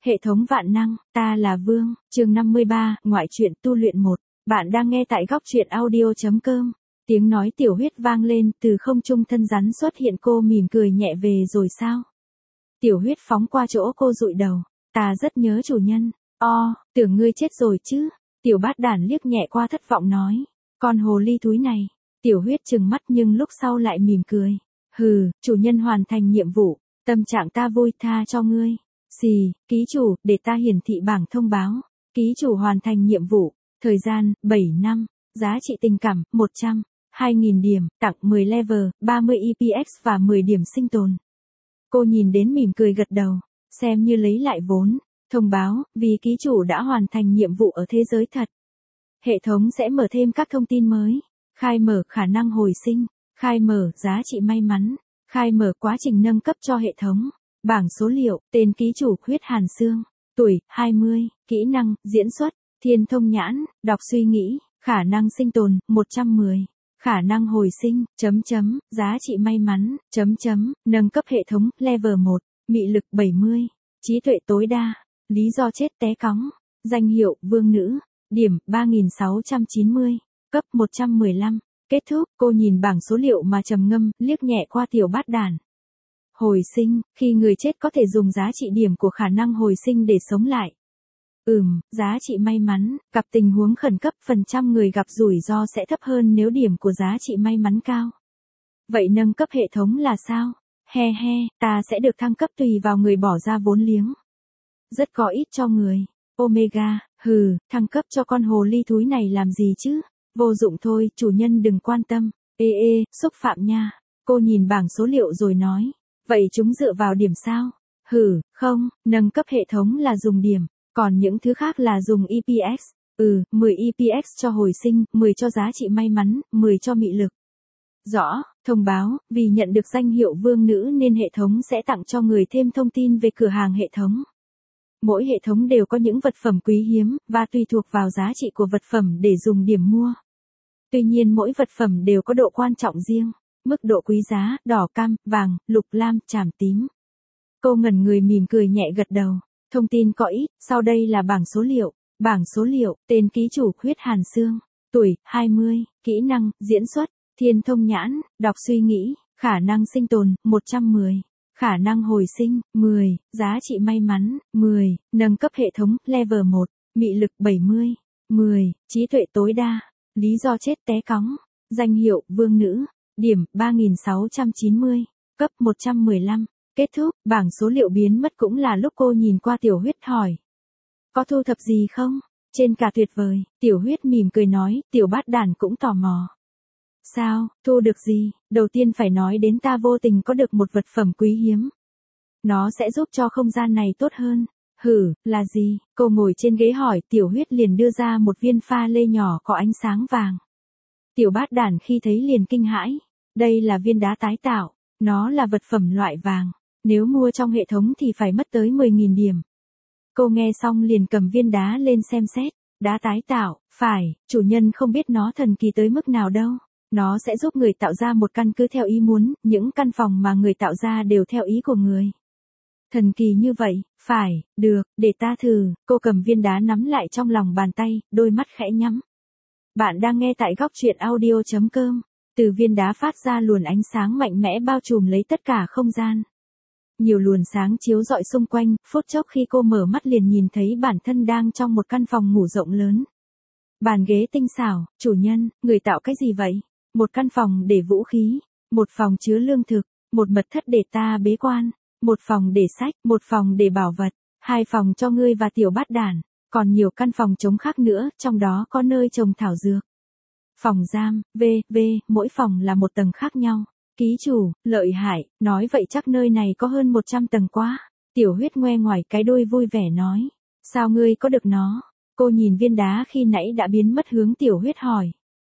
Hệ thống vạn năng, ta là Vương, chương 53, ngoại truyện tu luyện 1. Bạn đang nghe tại góc truyện audio.com. Tiếng nói tiểu huyết vang lên, từ không trung thân rắn xuất hiện, cô mỉm cười nhẹ, về rồi sao? Tiểu huyết phóng qua chỗ cô dụi đầu. Ta rất nhớ chủ nhân. Tưởng ngươi chết rồi chứ? Tiểu bát đản liếc nhẹ qua thất vọng nói. Con hồ ly túi này. Tiểu huyết trừng mắt nhưng lúc sau lại mỉm cười. Hừ, chủ nhân hoàn thành nhiệm vụ. Tâm trạng ta vui, tha cho ngươi. Xì, ký chủ, để ta hiển thị bảng thông báo. Ký chủ hoàn thành nhiệm vụ. Thời gian, 7 năm. Giá trị tình cảm, 100. 2.000 điểm, tặng 10 level, 30 EPX và 10 điểm sinh tồn. Cô nhìn đến mỉm cười gật đầu. Xem như lấy lại vốn. Thông báo, vì ký chủ đã hoàn thành nhiệm vụ ở thế giới thật. Hệ thống sẽ mở thêm các thông tin mới. Khai mở khả năng hồi sinh. Khai mở giá trị may mắn. Khai mở quá trình nâng cấp cho hệ thống. Bảng số liệu, tên ký chủ Huyết Hàn Xương. Tuổi, 20, kỹ năng, diễn xuất, thiên thông nhãn, đọc suy nghĩ, khả năng sinh tồn, 110. Khả năng hồi sinh, giá trị may mắn, nâng cấp hệ thống, level 1, mị lực 70, trí tuệ tối đa, lý do chết té cóng, danh hiệu, vương nữ, điểm, 3690, cấp 115, kết thúc, cô nhìn bảng số liệu mà trầm ngâm, liếc nhẹ qua tiểu bát đản. Hồi sinh, khi người chết có thể dùng giá trị điểm của khả năng hồi sinh để sống lại. Giá trị may mắn, gặp tình huống khẩn cấp, phần trăm người gặp rủi ro sẽ thấp hơn nếu điểm của giá trị may mắn cao. Vậy nâng cấp hệ thống là sao? Ta sẽ được thăng cấp tùy vào người bỏ ra vốn liếng. Rất có ít cho người. Omega, thăng cấp cho con hồ ly thúi này làm gì chứ? Vô dụng thôi, chủ nhân đừng quan tâm. Xúc phạm nha. Cô nhìn bảng số liệu rồi nói. Vậy chúng dựa vào điểm sao? Không, nâng cấp hệ thống là dùng điểm. Còn những thứ khác là dùng EPX. 10 EPX cho hồi sinh, 10 cho giá trị may mắn, 10 cho mị lực. Rõ, thông báo, vì nhận được danh hiệu vương nữ nên hệ thống sẽ tặng cho người thêm thông tin về cửa hàng hệ thống. Mỗi hệ thống đều có những vật phẩm quý hiếm, và tùy thuộc vào giá trị của vật phẩm để dùng điểm mua. Tuy nhiên mỗi vật phẩm đều có độ quan trọng riêng, mức độ quý giá, đỏ, cam, vàng, lục, lam, tràm, tím. Cô ngẩn người mỉm cười nhẹ gật đầu. Thông tin có ít, sau đây là bảng số liệu. Bảng số liệu, tên ký chủ Huyết Hàn Xương. Tuổi, 20, kỹ năng, diễn xuất, thiên thông nhãn, đọc suy nghĩ, khả năng sinh tồn, 110. Khả năng hồi sinh, 10, giá trị may mắn, 10, nâng cấp hệ thống, level 1, mị lực 70, 10, trí tuệ tối đa, lý do chết té cóng, danh hiệu, vương nữ, điểm, 3690, cấp 115. Kết thúc, bảng số liệu biến mất cũng là lúc cô nhìn qua tiểu huyết hỏi. Có thu thập gì không? Trên cả tuyệt vời, tiểu huyết mỉm cười nói, tiểu bát đản cũng tò mò. Sao, thu được gì? Đầu tiên phải nói đến ta vô tình có được một vật phẩm quý hiếm. Nó sẽ giúp cho không gian này tốt hơn. Là gì? Cô ngồi trên ghế hỏi, tiểu huyết liền đưa ra một viên pha lê nhỏ có ánh sáng vàng. Tiểu bát đản khi thấy liền kinh hãi. Đây là viên đá tái tạo, nó là vật phẩm loại vàng. Nếu mua trong hệ thống thì phải mất tới 10.000 điểm. Cô nghe xong liền cầm viên đá lên xem xét. Đá tái tạo, phải, chủ nhân không biết nó thần kỳ tới mức nào đâu. Nó sẽ giúp người tạo ra một căn cứ theo ý muốn, những căn phòng mà người tạo ra đều theo ý của người. Thần kỳ như vậy, phải, được, để ta thử. Cô cầm viên đá nắm lại trong lòng bàn tay, đôi mắt khẽ nhắm. Bạn đang nghe tại góc truyện audio.com. Từ viên đá phát ra luồng ánh sáng mạnh mẽ bao trùm lấy tất cả không gian. Nhiều luồng sáng chiếu rọi xung quanh, phút chốc khi cô mở mắt liền nhìn thấy bản thân đang trong một căn phòng ngủ rộng lớn. Bàn ghế tinh xảo, chủ nhân, người tạo cái gì vậy? Một căn phòng để vũ khí, một phòng chứa lương thực, một mật thất để ta bế quan, một phòng để sách, một phòng để bảo vật, 2 phòng cho ngươi và tiểu bát đản, còn nhiều căn phòng trống khác nữa, trong đó có nơi trồng thảo dược. Phòng giam, mỗi phòng là một tầng khác nhau. Ký chủ, lợi hại, nói vậy chắc nơi này có hơn 100 tầng quá. Tiểu huyết ngoe ngoài cái đuôi vui vẻ nói. Sao ngươi có được nó? Cô nhìn viên đá khi nãy đã biến mất hướng tiểu huyết hỏi.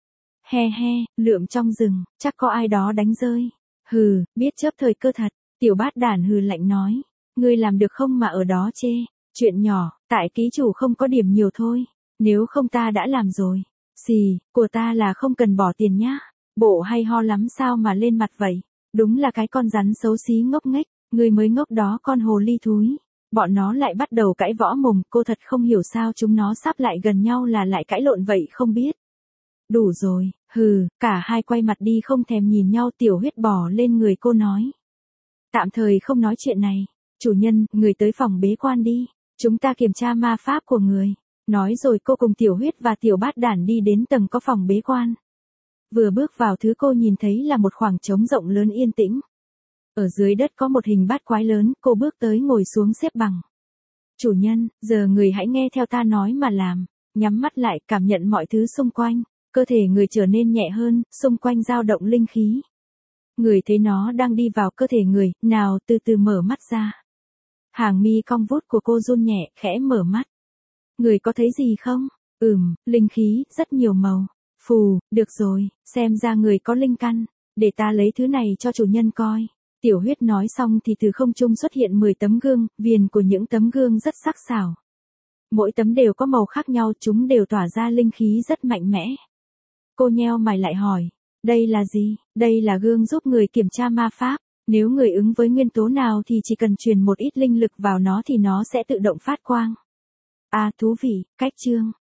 Lượm trong rừng, chắc có ai đó đánh rơi. Biết chớp thời cơ thật. Tiểu bát đản lạnh nói. Ngươi làm được không mà ở đó chê. Chuyện nhỏ, tại ký chủ không có điểm nhiều thôi. Nếu không ta đã làm rồi. Xì, của ta là không cần bỏ tiền nhá. Bộ hay ho lắm sao mà lên mặt vậy? Đúng là cái con rắn xấu xí ngốc nghếch, ngươi mới ngốc đó con hồ ly thúi. Bọn nó lại bắt đầu cãi võ mồm, cô thật không hiểu sao chúng nó sắp lại gần nhau là lại cãi lộn vậy không biết. Đủ rồi, hừ, cả hai quay mặt đi không thèm nhìn nhau. Tiểu Huyết bò lên người cô nói. Tạm thời không nói chuyện này. Chủ nhân, người tới phòng bế quan đi. Chúng ta kiểm tra ma pháp của người. Nói rồi cô cùng Tiểu Huyết và Tiểu Bát Đản đi đến tầng có phòng bế quan. Vừa bước vào thứ cô nhìn thấy là một khoảng trống rộng lớn yên tĩnh. Ở dưới đất có một hình bát quái lớn, cô bước tới ngồi xuống xếp bằng. Chủ nhân, giờ người hãy nghe theo ta nói mà làm. Nhắm mắt lại, cảm nhận mọi thứ xung quanh. Cơ thể người trở nên nhẹ hơn, xung quanh dao động linh khí. Người thấy nó đang đi vào cơ thể người, nào từ từ mở mắt ra. Hàng mi cong vút của cô run nhẹ, khẽ mở mắt. Người có thấy gì không? Linh khí, rất nhiều màu. Phù, được rồi, xem ra người có linh căn. Để ta lấy thứ này cho chủ nhân coi. Tiểu Huyết nói xong thì từ không trung xuất hiện 10 tấm gương, viền của những tấm gương rất sắc sảo. Mỗi tấm đều có màu khác nhau, chúng đều tỏa ra linh khí rất mạnh mẽ. Cô nheo mày lại hỏi, đây là gì? Đây là gương giúp người kiểm tra ma pháp. Nếu người ứng với nguyên tố nào thì chỉ cần truyền một ít linh lực vào nó thì nó sẽ tự động phát quang. À, thú vị, cách chương.